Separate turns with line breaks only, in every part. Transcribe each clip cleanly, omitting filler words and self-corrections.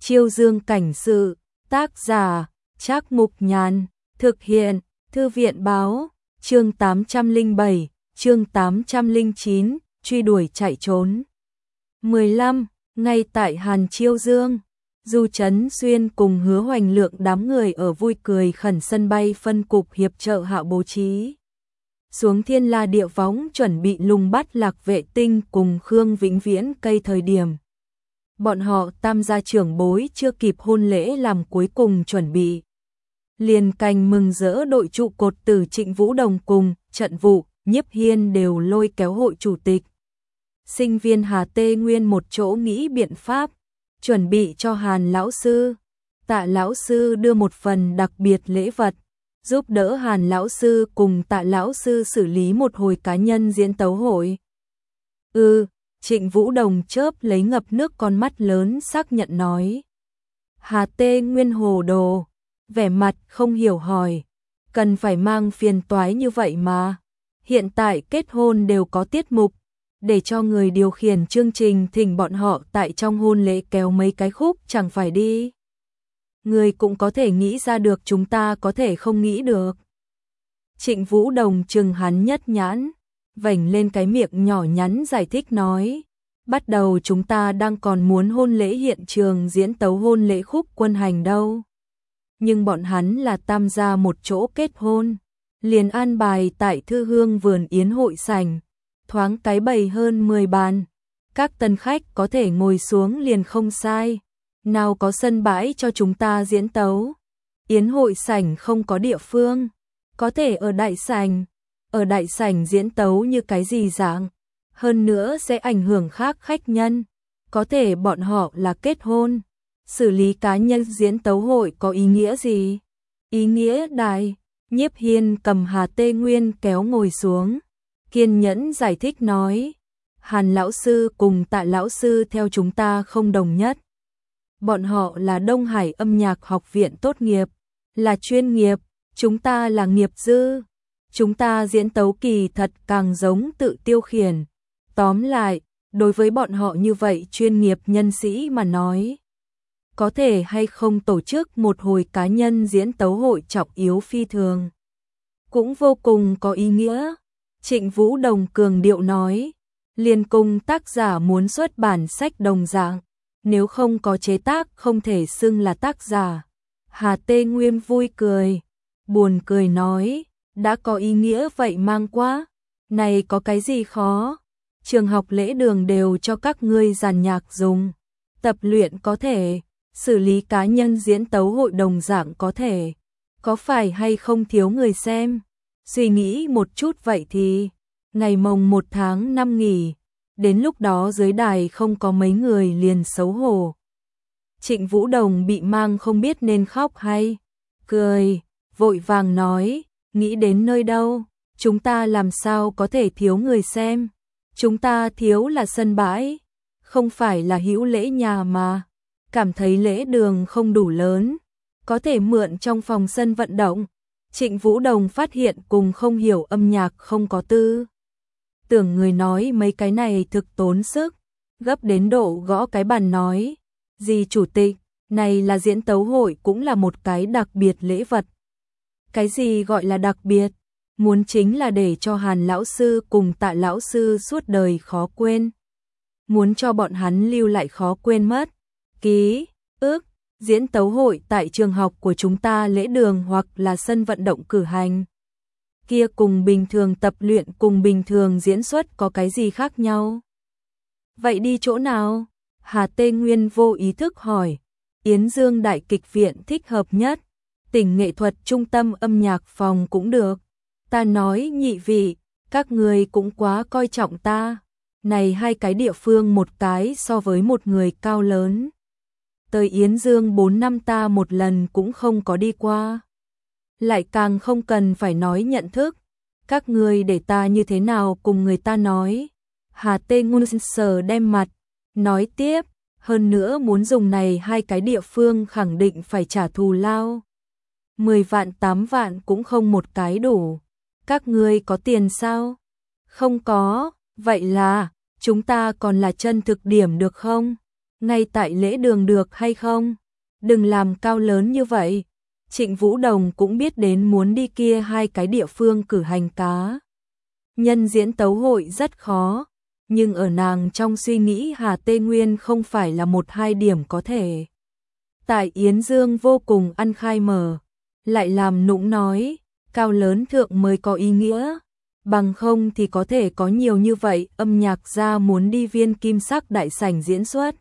Chiêu Dương cảnh sự, tác giả, Trác Mục Nhàn, thực hiện, Thư viện báo, chương 807, chương 809, truy đuổi chạy trốn. 15. Ngay tại Hàn Chiêu Dương, Du Chấn Xuyên cùng Hứa Hoành Lượng đám người ở vui cười khẩn sân bay phân cục hiệp trợ Hạo bố trí xuống Thiên La Địa Võng chuẩn bị lùng bắt Lạc Vệ Tinh cùng Khương Vĩnh Viễn cây thời điểm. Bọn họ tam gia trưởng bối chưa kịp hôn lễ làm cuối cùng chuẩn bị. Liền cành mừng rỡ đội trụ cột từ Trịnh Vũ Đồng cùng Trận Vụ, Nhiếp Hiên đều lôi kéo hội chủ tịch. Sinh viên Hà Tê Nguyên một chỗ nghĩ biện pháp, chuẩn bị cho Hàn lão sư. Tạ lão sư đưa một phần đặc biệt lễ vật, giúp đỡ Hàn lão sư cùng Tạ lão sư xử lý một hồi cá nhân diễn tấu hội. Trịnh Vũ Đồng chớp lấy ngập nước con mắt lớn xác nhận nói. Hà Tê Nguyên hồ đồ, vẻ mặt không hiểu hỏi, cần phải mang phiền toái như vậy mà. Hiện tại kết hôn đều có tiết mục, để cho người điều khiển chương trình thỉnh bọn họ tại trong hôn lễ kéo mấy cái khúc chẳng phải đi. Người cũng có thể nghĩ ra được, chúng ta có thể không nghĩ được. Trịnh Vũ Đồng trừng hắn nhất nhãn, vểnh lên cái miệng nhỏ nhắn giải thích nói. Bắt đầu chúng ta đang còn muốn hôn lễ hiện trường diễn tấu hôn lễ khúc quân hành đâu. Nhưng bọn hắn là tam gia một chỗ kết hôn, liền an bài tại Thư Hương vườn yến hội sảnh, thoáng cái bày hơn 10 bàn. Các tân khách có thể ngồi xuống liền không sai. Nào có sân bãi cho chúng ta diễn tấu. Yến hội sảnh không có địa phương, có thể ở đại sảnh. Ở đại sảnh diễn tấu như cái gì dạng? Hơn nữa sẽ ảnh hưởng khác khách nhân. Có thể bọn họ là kết hôn. Xử lý cá nhân diễn tấu hội có ý nghĩa gì? Ý nghĩa đại. Nhiếp Hiên cầm Hà Tê Nguyên kéo ngồi xuống, kiên nhẫn giải thích nói. Hàn lão sư cùng Tạ lão sư theo chúng ta không đồng nhất. Bọn họ là Đông Hải âm nhạc học viện tốt nghiệp, là chuyên nghiệp, chúng ta là nghiệp dư. Chúng ta diễn tấu kỳ thật càng giống tự tiêu khiển. Tóm lại, đối với bọn họ như vậy chuyên nghiệp nhân sĩ mà nói, có thể hay không tổ chức một hồi cá nhân diễn tấu hội trọng yếu phi thường, cũng vô cùng có ý nghĩa. Trịnh Vũ Đồng cường điệu nói, liền cùng tác giả muốn xuất bản sách đồng dạng, nếu không có chế tác không thể xưng là tác giả. Hà Tê Nguyên vui cười, buồn cười nói, đã có ý nghĩa vậy mang quá, này có cái gì khó, trường học lễ đường đều cho các ngươi giàn nhạc dùng, tập luyện có thể, xử lý cá nhân diễn tấu hội đồng dạng có thể, có phải hay không thiếu người xem, suy nghĩ một chút vậy thì, ngày mồng 1 tháng 5 nghỉ, đến lúc đó dưới đài không có mấy người liền xấu hổ. Trịnh Vũ Đồng bị mang không biết nên khóc hay cười, vội vàng nói, nghĩ đến nơi đâu, chúng ta làm sao có thể thiếu người xem, chúng ta thiếu là sân bãi, không phải là hữu lễ nhà mà, cảm thấy lễ đường không đủ lớn, có thể mượn trong phòng sân vận động. Trịnh Vũ Đồng phát hiện cùng không hiểu âm nhạc không có tư tưởng người nói mấy cái này thực tốn sức, gấp đến độ gõ cái bàn nói, gì chủ tịch, này là diễn tấu hội cũng là một cái đặc biệt lễ vật. Cái gì gọi là đặc biệt? Muốn chính là để cho Hàn lão sư cùng Tạ lão sư suốt đời khó quên. Muốn cho bọn hắn lưu lại khó quên mất. Ký ức, diễn tấu hội tại trường học của chúng ta lễ đường hoặc là sân vận động cử hành. Kia cùng bình thường tập luyện cùng bình thường diễn xuất có cái gì khác nhau? Vậy đi chỗ nào? Hà Tê Nguyên vô ý thức hỏi. Yến Dương Đại Kịch Viện thích hợp nhất. Tỉnh nghệ thuật trung tâm âm nhạc phòng cũng được. Ta nói nhị vị, các người cũng quá coi trọng ta. Này hai cái địa phương một cái so với một người cao lớn. Tới Yến Dương 4 năm ta một lần cũng không có đi qua. Lại càng không cần phải nói nhận thức. Các người để ta như thế nào cùng người ta nói. Hà Tê Nguyên sờ đem mặt, nói tiếp, hơn nữa muốn dùng này hai cái địa phương khẳng định phải trả thù lao. 10 vạn 8 vạn cũng không một cái đủ. Các ngươi có tiền sao? Không có, vậy là, chúng ta còn là chân thực điểm được không? ngay tại lễ đường được hay không? Đừng làm cao lớn như vậy. Trịnh Vũ Đồng cũng biết đến muốn đi kia hai cái địa phương cử hành cá nhân diễn tấu hội rất khó, nhưng ở nàng trong suy nghĩ Hà Tê Nguyên không phải là một hai điểm có thể. Tại Yến Dương vô cùng ăn khai mở, lại làm nũng nói, cao lớn thượng mới có ý nghĩa, bằng không thì có thể có nhiều như vậy âm nhạc gia muốn đi viên kim sắc đại sảnh diễn xuất.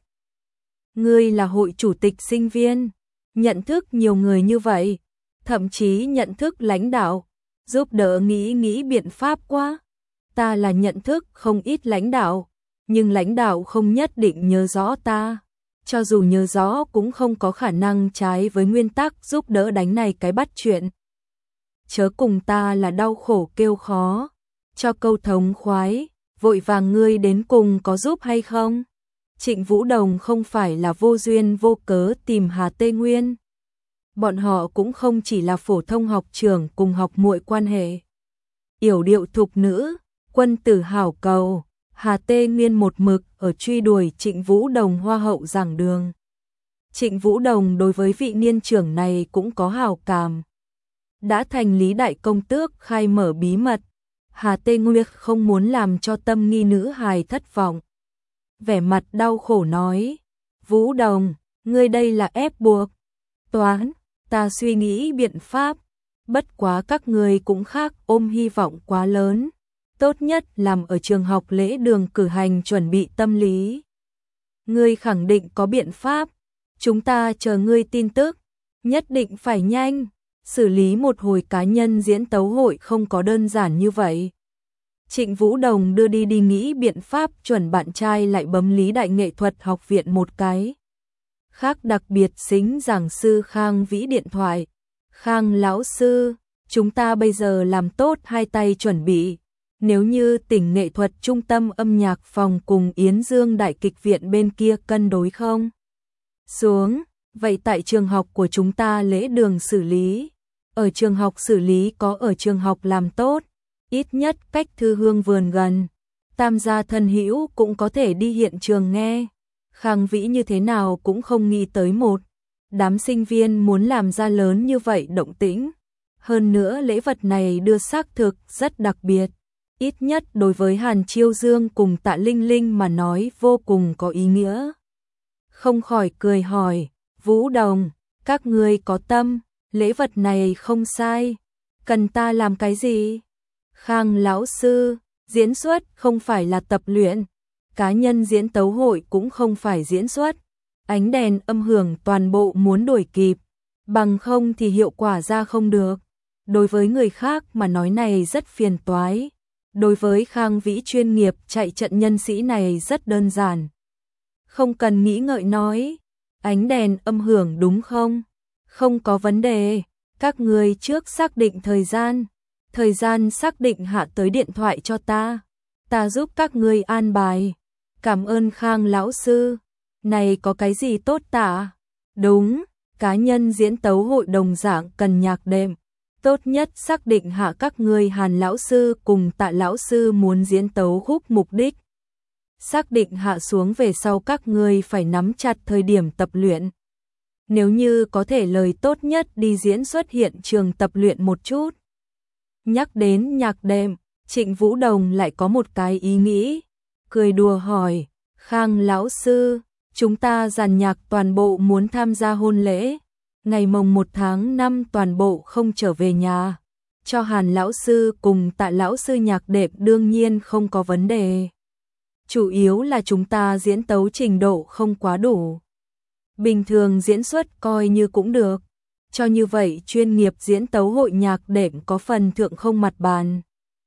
Ngươi là hội chủ tịch sinh viên, nhận thức nhiều người như vậy, thậm chí nhận thức lãnh đạo, giúp đỡ nghĩ biện pháp quá. Ta là nhận thức không ít lãnh đạo, nhưng lãnh đạo không nhất định nhớ rõ ta. Cho dù nhớ rõ cũng không có khả năng trái với nguyên tắc giúp đỡ đánh này cái bắt chuyện. Chớ cùng ta là đau khổ kêu khó, cho câu thống khoái, vội vàng ngươi đến cùng có giúp hay không? Trịnh Vũ Đồng không phải là vô duyên vô cớ tìm Hà Tê Nguyên. Bọn họ cũng không chỉ là phổ thông học trưởng cùng học muội quan hệ. Yểu điệu thục nữ, quân tử hảo cầu, Hà Tê Nguyên một mực ở truy đuổi Trịnh Vũ Đồng hoa hậu giảng đường. Trịnh Vũ Đồng đối với vị niên trưởng này cũng có hảo cảm. Đã thành lý đại công tước khai mở bí mật, Hà Tê Nguyên không muốn làm cho tâm nghi nữ hài thất vọng. Vẻ mặt đau khổ nói, Vũ Đồng, ngươi đây là ép buộc. Toán, ta suy nghĩ biện pháp, bất quá các ngươi cũng khác ôm hy vọng quá lớn. Tốt nhất làm ở trường học lễ đường cử hành chuẩn bị tâm lý. Ngươi khẳng định có biện pháp, chúng ta chờ ngươi tin tức, nhất định phải nhanh. Xử lý một hồi cá nhân diễn tấu hội không có đơn giản như vậy. Trịnh Vũ Đồng đưa đi nghĩ biện pháp chuẩn bạn trai lại bấm Lý Đại Nghệ thuật học viện một cái. Khác đặc biệt xính giảng sư Khang Vĩ điện thoại. Khang lão sư, chúng ta bây giờ làm tốt hai tay chuẩn bị. Nếu như tỉnh nghệ thuật trung tâm âm nhạc phòng cùng Yến Dương Đại kịch viện bên kia cân đối không? Xuống, vậy tại trường học của chúng ta lễ đường xử lý. Ở trường học xử lý có ở trường học làm tốt, ít nhất cách Thư Hương vườn gần. Tam gia thân hữu cũng có thể đi hiện trường nghe. Khang Vĩ như thế nào cũng không nghĩ tới một đám sinh viên muốn làm ra lớn như vậy động tĩnh. Hơn nữa lễ vật này đưa xác thực rất đặc biệt. Ít nhất đối với Hàn Chiêu Dương cùng Tạ Linh Linh mà nói vô cùng có ý nghĩa. Không khỏi cười hỏi, Vũ Đồng, các ngươi có tâm, lễ vật này không sai, cần ta làm cái gì? Khang lão sư, diễn xuất không phải là tập luyện, cá nhân diễn tấu hội cũng không phải diễn xuất, ánh đèn âm hưởng toàn bộ muốn đổi kịp, bằng không thì hiệu quả ra không được. Đối với người khác mà nói này rất phiền toái. Đối với Khang Vĩ chuyên nghiệp chạy trận nhân sĩ này rất đơn giản. Không cần nghĩ ngợi nói, ánh đèn âm hưởng đúng không? Không có vấn đề, các người trước xác định thời gian xác định hạ tới điện thoại cho ta giúp các người an bài. Cảm ơn Khang lão sư, này có cái gì tốt tả? Đúng, cá nhân diễn tấu hội đồng dạng cần nhạc đệm. Tốt nhất xác định hạ các người Hàn lão sư cùng Tạ lão sư muốn diễn tấu khúc mục đích. Xác định hạ xuống về sau các người phải nắm chặt thời điểm tập luyện. Nếu như có thể lời tốt nhất đi diễn xuất hiện trường tập luyện một chút. Nhắc đến nhạc đệm, Trịnh Vũ Đồng lại có một cái ý nghĩ. Cười đùa hỏi, Khang lão sư, chúng ta dàn nhạc toàn bộ muốn tham gia hôn lễ. Ngày mồng 1 tháng 5 toàn bộ không trở về nhà. Cho Hàn lão sư cùng Tạ lão sư nhạc đệm đương nhiên không có vấn đề. Chủ yếu là chúng ta diễn tấu trình độ không quá đủ. Bình thường diễn xuất coi như cũng được. Cho như vậy chuyên nghiệp diễn tấu hội nhạc đệm có phần thượng không mặt bàn.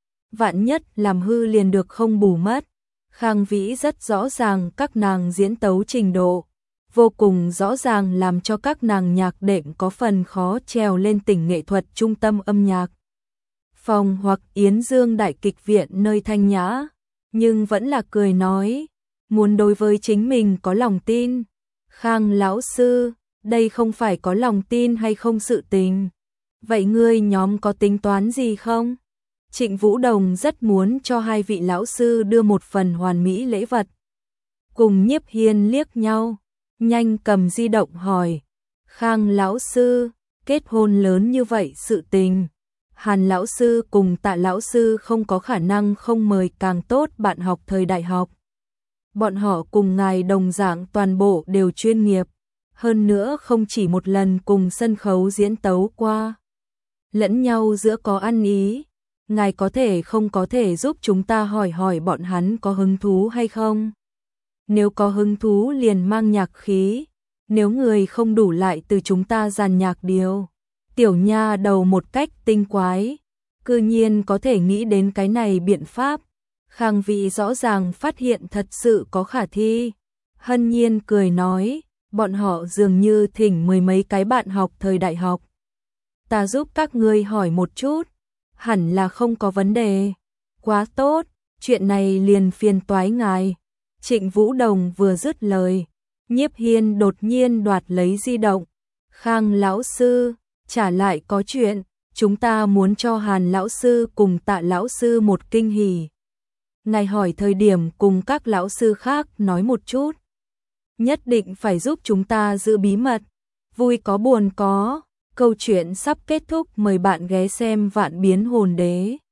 Vạn nhất làm hư liền được không bù mất. Khang Vĩ rất rõ ràng các nàng diễn tấu trình độ. Vô cùng rõ ràng làm cho các nàng nhạc đệm có phần khó trèo lên tỉnh nghệ thuật trung tâm âm nhạc phòng hoặc Yến Dương Đại kịch viện nơi thanh nhã, nhưng vẫn là cười nói, muốn đối với chính mình có lòng tin. Khang lão sư, đây không phải có lòng tin hay không sự tình. Vậy ngươi nhóm có tính toán gì không? Trịnh Vũ Đồng rất muốn cho hai vị lão sư đưa một phần hoàn mỹ lễ vật. Cùng Nhiếp Hiên liếc nhau. nhanh cầm di động hỏi, Khang lão sư, kết hôn lớn như vậy sự tình, Hàn lão sư cùng Tạ lão sư không có khả năng không mời càng tốt bạn học thời đại học. Bọn họ cùng ngài đồng dạng toàn bộ đều chuyên nghiệp, hơn nữa không chỉ một lần cùng sân khấu diễn tấu qua. Lẫn nhau giữa có ăn ý, ngài có thể không có thể giúp chúng ta hỏi hỏi bọn hắn có hứng thú hay không? Nếu có hứng thú liền mang nhạc khí, nếu người không đủ lại từ chúng ta dàn nhạc điều. Tiểu nha đầu một cách tinh quái, cư nhiên có thể nghĩ đến cái này biện pháp. Khang Vĩ rõ ràng phát hiện thật sự có khả thi. Hân Nhiên cười nói, bọn họ dường như thỉnh mười mấy cái bạn học thời đại học. Ta giúp các ngươi hỏi một chút, hẳn là không có vấn đề. Quá tốt, chuyện này liền phiền toái ngài. Trịnh Vũ Đồng vừa dứt lời, Nhiếp Hiên đột nhiên đoạt lấy di động. Khang lão sư, trả lại có chuyện, chúng ta muốn cho Hàn lão sư cùng Tạ lão sư một kinh hỉ. Ngài hỏi thời điểm cùng các lão sư khác nói một chút. Nhất định phải giúp chúng ta giữ bí mật. Vui có buồn có, câu chuyện sắp kết thúc, mời bạn ghé xem Vạn Biến Hồn Đế.